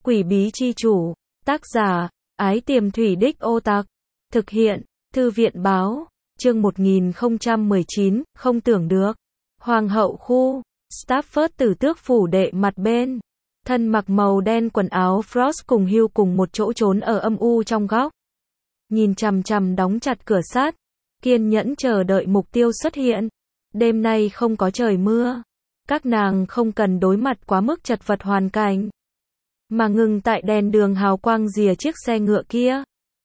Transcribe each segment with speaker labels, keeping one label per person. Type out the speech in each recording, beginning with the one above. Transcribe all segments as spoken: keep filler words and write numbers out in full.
Speaker 1: Quỷ bí chi chủ, tác giả, Ái Tiềm Thủy Đích Ô Tặc, thực hiện, Thư viện báo, chương một nghìn không trăm mười chín, không tưởng được. Hoàng hậu khu, Stafford tử tước phủ đệ mặt bên, thân mặc màu đen quần áo Frost cùng Hugh cùng một chỗ trốn ở âm u trong góc. Nhìn chằm chằm đóng chặt cửa sắt, kiên nhẫn chờ đợi mục tiêu xuất hiện. Đêm nay không có trời mưa, các nàng không cần đối mặt quá mức chật vật hoàn cảnh, mà ngừng tại đèn đường hào quang rìa chiếc xe ngựa kia,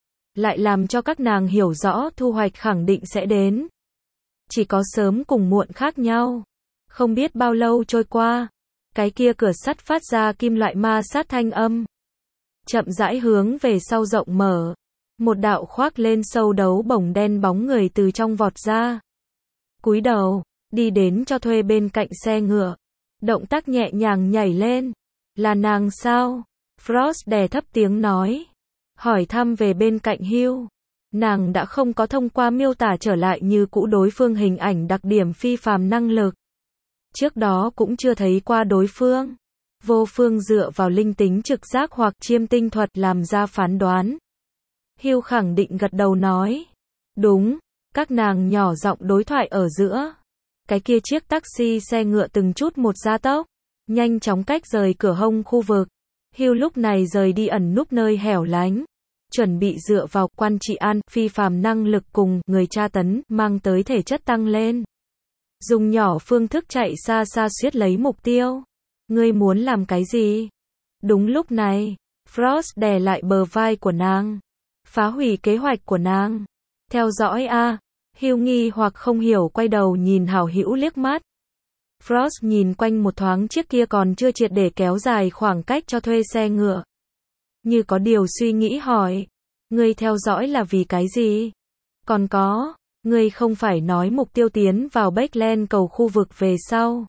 Speaker 1: lại làm cho các nàng hiểu rõ thu hoạch khẳng định sẽ đến. Chỉ có sớm cùng muộn khác nhau. Không biết bao lâu trôi qua, cái kia cửa sắt phát ra kim loại ma sát thanh âm, chậm rãi hướng về sau rộng mở. Một đạo khoác lên sâu đấu bổng đen bóng người từ trong vọt ra, cúi đầu, đi đến cho thuê bên cạnh xe ngựa, động tác nhẹ nhàng nhảy lên. Là nàng sao? Frost đè thấp tiếng nói, hỏi thăm về bên cạnh Hugh. Nàng đã không có thông qua miêu tả trở lại như cũ đối phương hình ảnh đặc điểm phi phàm năng lực. Trước đó cũng chưa thấy qua đối phương. Vô phương dựa vào linh tính trực giác hoặc chiêm tinh thuật làm ra phán đoán. Hugh khẳng định gật đầu nói, đúng. Các nàng nhỏ giọng đối thoại ở giữa. Cái kia chiếc taxi xe ngựa từng chút một gia tốc, nhanh chóng cách rời cửa hông khu vực. Hugh lúc này rời đi ẩn núp nơi hẻo lánh, chuẩn bị dựa vào quan trị an, phi phàm năng lực cùng người tra tấn mang tới thể chất tăng lên, dùng nhỏ phương thức chạy xa xa suýt lấy mục tiêu. Ngươi muốn làm cái gì? Đúng lúc này, Frost đè lại bờ vai của nàng, phá hủy kế hoạch của nàng. Theo dõi a. Hugh nghi hoặc không hiểu quay đầu nhìn hảo hữu liếc mắt. Frost nhìn quanh một thoáng chiếc kia còn chưa triệt để kéo dài khoảng cách cho thuê xe ngựa, như có điều suy nghĩ hỏi, ngươi theo dõi là vì cái gì? Còn có, ngươi không phải nói mục tiêu tiến vào Backland cầu khu vực về sau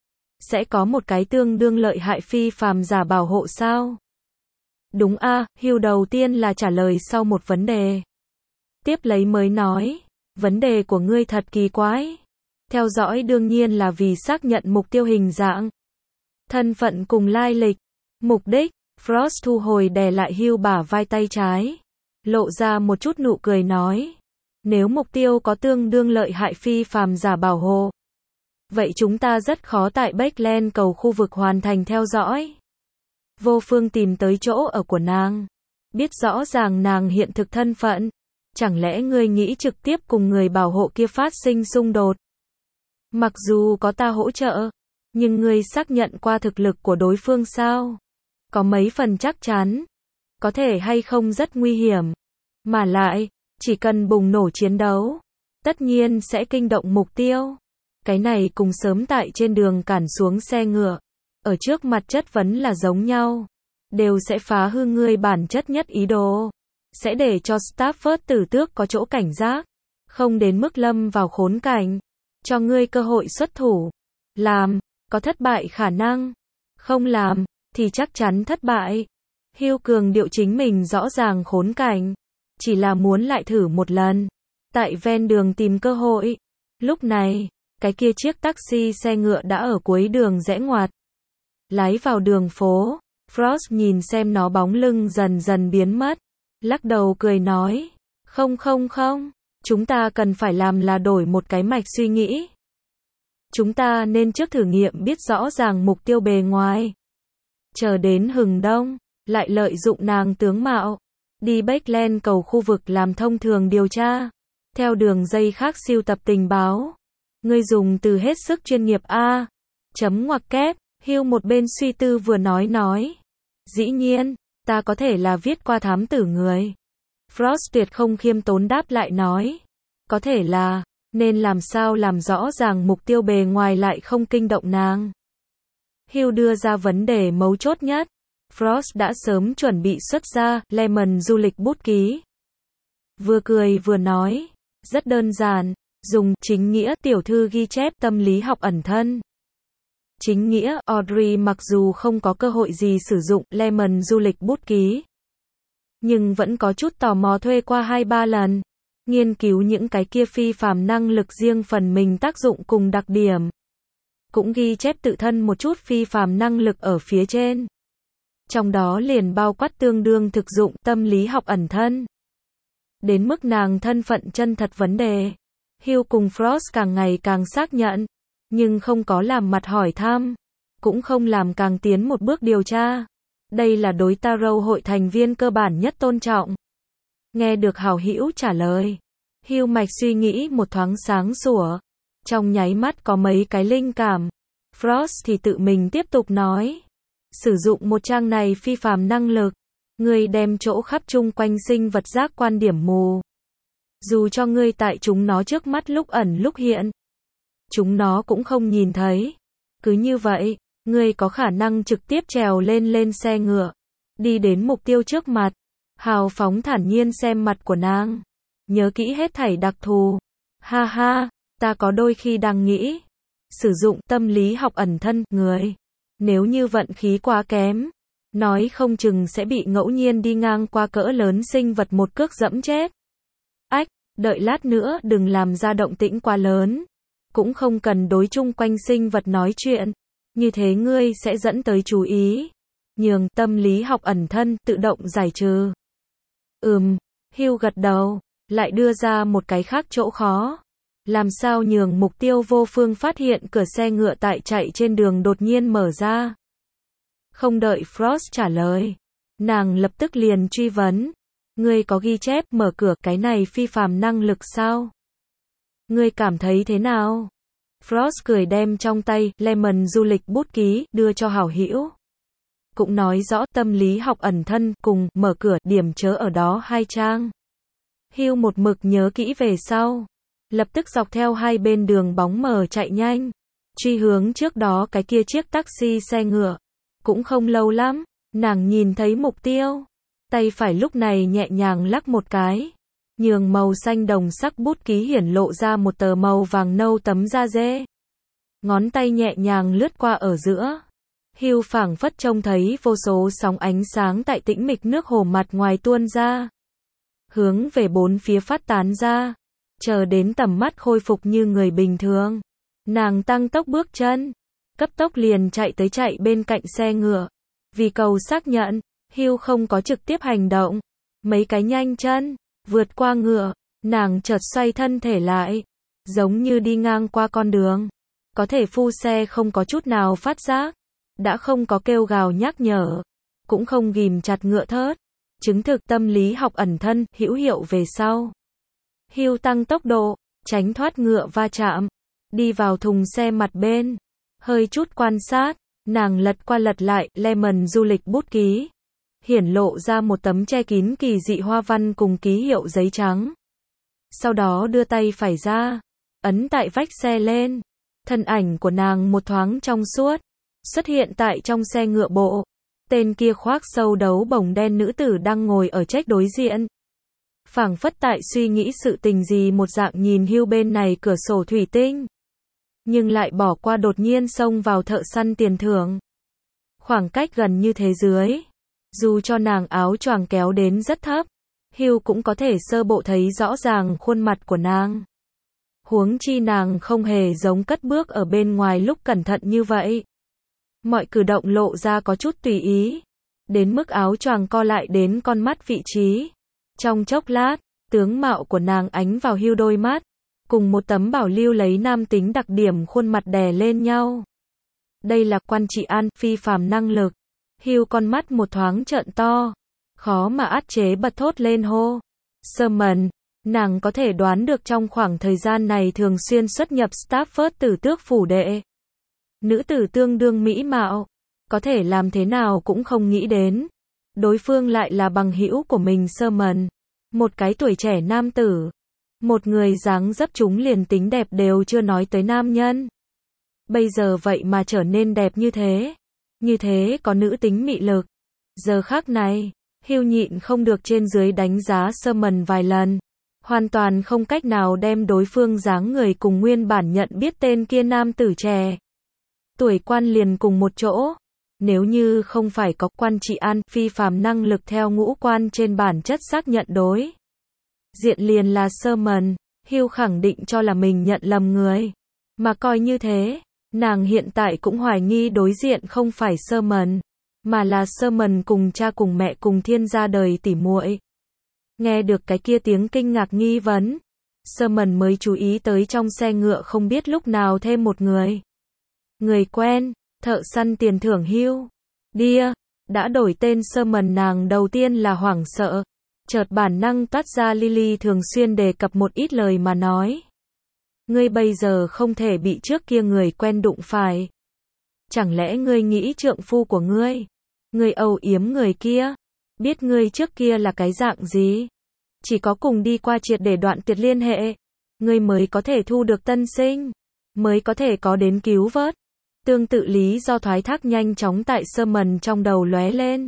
Speaker 1: sẽ có một cái tương đương lợi hại phi phàm giả bảo hộ sao? Đúng a. À, Hugh đầu tiên là trả lời sau một vấn đề, tiếp lấy mới nói, vấn đề của ngươi thật kỳ quái. Theo dõi đương nhiên là vì xác nhận mục tiêu hình dạng, thân phận cùng lai lịch. Mục đích, Frost thu hồi đè lại Hugh bả vai tay trái, lộ ra một chút nụ cười nói, nếu mục tiêu có tương đương lợi hại phi phàm giả bảo hộ, vậy chúng ta rất khó tại Backland cầu khu vực hoàn thành theo dõi. Vô phương tìm tới chỗ ở của nàng, biết rõ ràng nàng hiện thực thân phận. Chẳng lẽ ngươi nghĩ trực tiếp cùng người bảo hộ kia phát sinh xung đột? Mặc dù có ta hỗ trợ, nhưng ngươi xác nhận qua thực lực của đối phương sao? Có mấy phần chắc chắn? Có thể hay không rất nguy hiểm. Mà lại, chỉ cần bùng nổ chiến đấu, tất nhiên sẽ kinh động mục tiêu. Cái này cùng sớm tại trên đường cản xuống xe ngựa, ở trước mặt chất vấn là giống nhau. Đều sẽ phá hư ngươi bản chất nhất ý đồ. Sẽ để cho Stafford tử tước có chỗ cảnh giác, không đến mức lâm vào khốn cảnh, cho ngươi cơ hội xuất thủ. Làm, có thất bại khả năng. Không làm, thì chắc chắn thất bại. Hugh cường điệu chính mình rõ ràng khốn cảnh, chỉ là muốn lại thử một lần, tại ven đường tìm cơ hội. Lúc này, cái kia chiếc taxi xe ngựa đã ở cuối đường rẽ ngoặt, lái vào đường phố. Frost nhìn xem nó bóng lưng dần dần biến mất, lắc đầu cười nói, không không không, chúng ta cần phải làm là đổi một cái mạch suy nghĩ. Chúng ta nên trước thử nghiệm biết rõ ràng mục tiêu bề ngoài, chờ đến hừng đông, lại lợi dụng nàng tướng mạo, đi Backland cầu khu vực làm thông thường điều tra, theo đường dây khác siêu tập tình báo. Ngươi dùng từ hết sức chuyên nghiệp a. Chấm ngoặc kép. Hugh một bên suy tư vừa nói nói, dĩ nhiên, ta có thể là viết qua thám tử người. Frost tuyệt không khiêm tốn đáp lại nói, có thể là, nên làm sao làm rõ ràng mục tiêu bề ngoài lại không kinh động nàng. Hugh đưa ra vấn đề mấu chốt nhất. Frost đã sớm chuẩn bị xuất ra Lemon du lịch bút ký. Vừa cười vừa nói, rất đơn giản, dùng chính nghĩa tiểu thư ghi chép tâm lý học ẩn thân. Chính nghĩa, Audrey mặc dù không có cơ hội gì sử dụng Lemon du lịch bút ký, nhưng vẫn có chút tò mò thuê qua hai ba lần, nghiên cứu những cái kia phi phàm năng lực riêng phần mình tác dụng cùng đặc điểm. Cũng ghi chép tự thân một chút phi phàm năng lực ở phía trên. trong đó liền bao quát tương đương thực dụng tâm lý học ẩn thân. Đến mức nàng thân phận chân thật vấn đề, Hugh cùng Frost càng ngày càng xác nhận, nhưng không có làm mặt hỏi thăm, cũng không làm càng tiến một bước điều tra. Đây là đối Tarot hội thành viên cơ bản nhất tôn trọng. Nghe được hảo hữu trả lời, Hugh mạch suy nghĩ một thoáng sáng sủa, trong nháy mắt có mấy cái linh cảm. Frost thì tự mình tiếp tục nói, sử dụng một trang này phi phàm năng lực, ngươi đem chỗ khắp chung quanh sinh vật giác quan điểm mù. Dù cho ngươi tại chúng nó trước mắt lúc ẩn lúc hiện, chúng nó cũng không nhìn thấy. Cứ như vậy, ngươi có khả năng trực tiếp trèo lên lên xe ngựa, đi đến mục tiêu trước mặt, hào phóng thản nhiên xem mặt của nàng. Nhớ kỹ hết thảy đặc thù. Ha ha, ta có đôi khi đang nghĩ, sử dụng tâm lý học ẩn thân, người, nếu như vận khí quá kém, nói không chừng sẽ bị ngẫu nhiên đi ngang qua cỡ lớn sinh vật một cước dẫm chết. Ách, đợi lát nữa đừng làm ra động tĩnh quá lớn, cũng không cần đối chung quanh sinh vật nói chuyện, như thế ngươi sẽ dẫn tới chú ý, nhường tâm lý học ẩn thân tự động giải trừ. Ừm, Hugh gật đầu, lại đưa ra một cái khác chỗ khó. Làm sao nhường mục tiêu vô phương phát hiện cửa xe ngựa tại chạy trên đường đột nhiên mở ra? Không đợi Frost trả lời, nàng lập tức liền truy vấn. Ngươi có ghi chép mở cửa cái này phi phàm năng lực sao? Ngươi cảm thấy thế nào? Frost cười đem trong tay Lemon du lịch bút ký đưa cho hảo hữu. Cũng nói rõ tâm lý học ẩn thân cùng mở cửa điểm chớ ở đó hai trang. Hugh một mực nhớ kỹ về sau, lập tức dọc theo hai bên đường bóng mờ chạy nhanh, truy hướng trước đó cái kia chiếc taxi xe ngựa. Cũng không lâu lắm, nàng nhìn thấy mục tiêu, tay phải lúc này nhẹ nhàng lắc một cái, nhường màu xanh đồng sắc bút ký hiển lộ ra một tờ màu vàng nâu tấm da dê. Ngón tay nhẹ nhàng lướt qua ở giữa. Hugh phảng phất trông thấy vô số sóng ánh sáng tại tĩnh mịch nước hồ mặt ngoài tuôn ra, hướng về bốn phía phát tán ra, chờ đến tầm mắt khôi phục như người bình thường. Nàng tăng tốc bước chân, cấp tốc liền chạy tới chạy bên cạnh xe ngựa. Vì cầu xác nhận, Hugh không có trực tiếp hành động. Mấy cái nhanh chân, vượt qua ngựa, nàng chợt xoay thân thể lại, giống như đi ngang qua con đường. Có thể phu xe không có chút nào phát giác, đã không có kêu gào nhắc nhở, cũng không ghìm chặt ngựa thớt, chứng thực tâm lý học ẩn thân hữu hiệu về sau. Hugh tăng tốc độ, tránh thoát ngựa va chạm, đi vào thùng xe mặt bên, hơi chút quan sát, nàng lật qua lật lại Lemon du lịch bút ký, hiển lộ ra một tấm che kín kỳ dị hoa văn cùng ký hiệu giấy trắng. Sau đó đưa tay phải ra, ấn tại vách xe lên, thân ảnh của nàng một thoáng trong suốt, xuất hiện tại trong xe ngựa bộ. Tên kia khoác sâu đấu bồng đen nữ tử đang ngồi ở trách đối diện, phảng phất tại suy nghĩ sự tình gì một dạng nhìn Hugh bên này cửa sổ thủy tinh, nhưng lại bỏ qua đột nhiên xông vào thợ săn tiền thưởng. Khoảng cách gần như thế dưới, dù cho nàng áo choàng kéo đến rất thấp, Hugh cũng có thể sơ bộ thấy rõ ràng khuôn mặt của nàng. Huống chi nàng không hề giống cất bước ở bên ngoài lúc cẩn thận như vậy. Mọi cử động lộ ra có chút tùy ý, đến mức áo choàng co lại đến con mắt vị trí. Trong chốc lát, tướng mạo của nàng ánh vào Hugh đôi mắt, cùng một tấm bảo lưu lấy nam tính đặc điểm khuôn mặt đè lên nhau. Đây là quan trị an, phi phàm năng lực. Hugh con mắt một thoáng trợn to, khó mà át chế bật thốt lên hô. Sherman, nàng có thể đoán được trong khoảng thời gian này thường xuyên xuất nhập Stafford tử tước phủ đệ. Nữ tử tương đương mỹ mạo, có thể làm thế nào cũng không nghĩ đến. Đối phương lại là bằng hữu của mình Sherman, một cái tuổi trẻ nam tử. Một người dáng dấp chúng liền tính đẹp đều chưa nói tới nam nhân. Bây giờ vậy mà trở nên đẹp như thế. Như thế có nữ tính mị lực. Giờ khắc này, Hugh nhịn không được trên dưới đánh giá Sherman vài lần. Hoàn toàn không cách nào đem đối phương dáng người cùng nguyên bản nhận biết tên kia nam tử trẻ. Tuổi quan liền cùng một chỗ. Nếu như không phải có quan trị an, phi phàm năng lực theo ngũ quan trên bản chất xác nhận đối diện liền là Sherman, Hugh khẳng định cho là mình nhận lầm người. Mà coi như thế, nàng hiện tại cũng hoài nghi đối diện không phải Sherman. mà là Sherman cùng cha cùng mẹ cùng thiên gia đời tỉ muội. Nghe được cái kia tiếng kinh ngạc nghi vấn, Sherman mới chú ý tới trong xe ngựa không biết lúc nào thêm một người. Người quen, thợ săn tiền thưởng hưu. Đia, đã đổi tên Sherman, nàng đầu tiên là hoảng sợ, chợt bản năng toát ra Lily thường xuyên đề cập một ít lời mà nói. Ngươi bây giờ không thể bị trước kia người quen đụng phải. Chẳng lẽ ngươi nghĩ trượng phu của ngươi, ngươi âu yếm người kia, biết ngươi trước kia là cái dạng gì? Chỉ có cùng đi qua triệt để đoạn tuyệt liên hệ, ngươi mới có thể thu được tân sinh, mới có thể có đến cứu vớt. Tương tự lý do thoái thác nhanh chóng tại Sherman trong đầu lóe lên,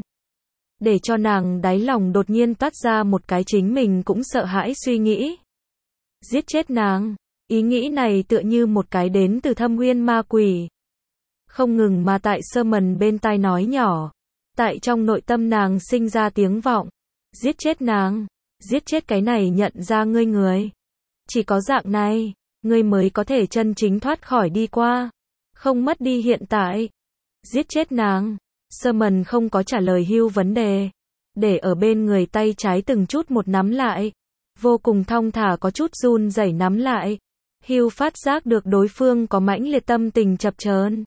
Speaker 1: để cho nàng đáy lòng đột nhiên toát ra một cái chính mình cũng sợ hãi suy nghĩ. Giết chết nàng. Ý nghĩ này tựa như một cái đến từ thâm uyên ma quỷ, không ngừng mà tại Sherman bên tai nói nhỏ, tại trong nội tâm nàng sinh ra tiếng vọng. Giết chết nàng. Giết chết cái này nhận ra ngươi người. Chỉ có dạng này, ngươi mới có thể chân chính thoát khỏi đi qua, không mất đi hiện tại. Giết chết nàng. Sherman không có trả lời Hugh vấn đề, để ở bên người tay trái từng chút một nắm lại, vô cùng thong thả có chút run rẩy nắm lại. Hugh phát giác được đối phương có mãnh liệt tâm tình chập chờn.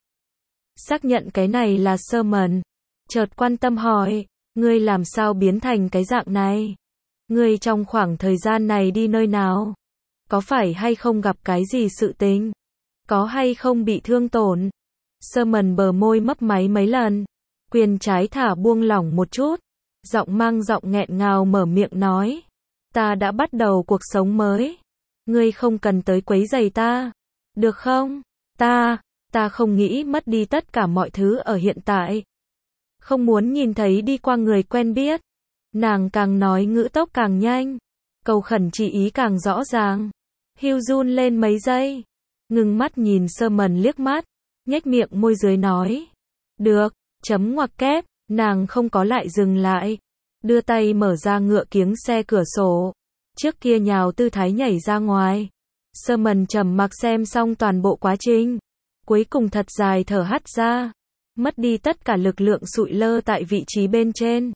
Speaker 1: Xác nhận cái này là Sherman, chợt quan tâm hỏi, ngươi làm sao biến thành cái dạng này? Ngươi trong khoảng thời gian này đi nơi nào? Có phải hay không gặp cái gì sự tình? Có hay không bị thương tổn? Sherman bờ môi mấp máy mấy lần, quyền trái thả buông lỏng một chút, giọng mang giọng nghẹn ngào mở miệng nói, ta đã bắt đầu cuộc sống mới. Ngươi không cần tới quấy rầy ta, được không? Ta, ta không nghĩ mất đi tất cả mọi thứ ở hiện tại. Không muốn nhìn thấy đi qua người quen biết. Nàng càng nói ngữ tốc càng nhanh, cầu khẩn chỉ ý càng rõ ràng. Hugh run lên mấy giây, ngừng mắt nhìn Sherman liếc mắt, nhếch miệng môi dưới nói, được, chấm ngoặc kép. Nàng không có lại dừng lại, đưa tay mở ra ngựa kiếng xe cửa sổ, trước kia nhào tư thái nhảy ra ngoài. Sherman trầm mặc xem xong toàn bộ quá trình, cuối cùng thật dài thở hắt ra, mất đi tất cả lực lượng sụi lơ tại vị trí bên trên.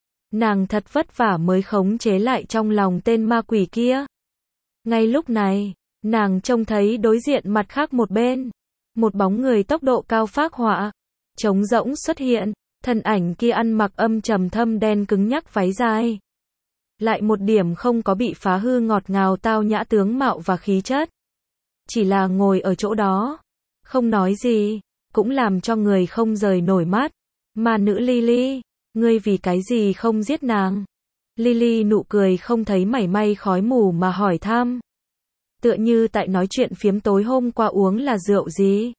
Speaker 1: Nàng thật vất vả mới khống chế lại trong lòng tên ma quỷ kia. Ngay lúc này, nàng trông thấy đối diện mặt khác một bên, một bóng người tốc độ cao phác họa, trống rỗng xuất hiện, thân ảnh kia ăn mặc âm trầm thâm đen cứng nhắc váy dài. Lại một điểm không có bị phá hư ngọt ngào tao nhã tướng mạo và khí chất. Chỉ là ngồi ở chỗ đó, không nói gì, cũng làm cho người không rời nổi mắt. Mà nữ Lily, ngươi vì cái gì không giết nàng? Lily nụ cười không thấy mảy may khói mù mà hỏi thăm. Tựa như tại nói chuyện phiếm tối hôm qua uống là rượu gì?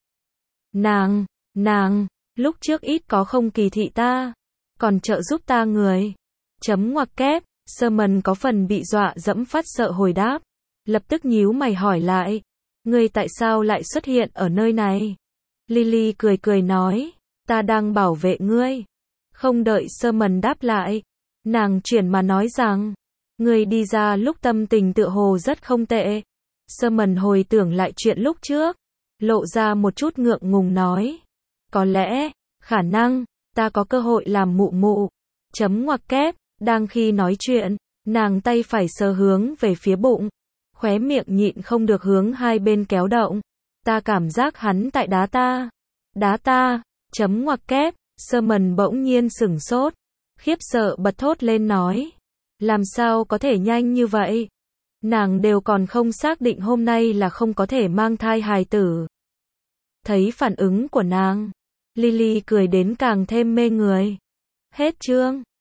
Speaker 1: Nàng, nàng, lúc trước ít có không kỳ thị ta, còn trợ giúp ta người. Chấm ngoặc kép. Sherman có phần bị dọa dẫm phát sợ hồi đáp, lập tức nhíu mày hỏi lại, ngươi tại sao lại xuất hiện ở nơi này? Lily cười cười nói, ta đang bảo vệ ngươi. Không đợi Sherman đáp lại, nàng chuyển mà nói rằng, ngươi đi ra lúc tâm tình tựa hồ rất không tệ. Sherman hồi tưởng lại chuyện lúc trước, lộ ra một chút ngượng ngùng nói, có lẽ, khả năng, ta có cơ hội làm mụ mụ. Chấm ngoặc kép. Đang khi nói chuyện, nàng tay phải sờ hướng về phía bụng, khóe miệng nhịn không được hướng hai bên kéo động. Ta cảm giác hắn tại đá ta. Đá ta. Chấm ngoặc kép. Sherman bỗng nhiên sửng sốt, khiếp sợ bật thốt lên nói, làm sao có thể nhanh như vậy? Nàng đều còn không xác định hôm nay là không có thể mang thai hài tử. Thấy phản ứng của nàng, Lily cười đến càng thêm mê người. Hết chương.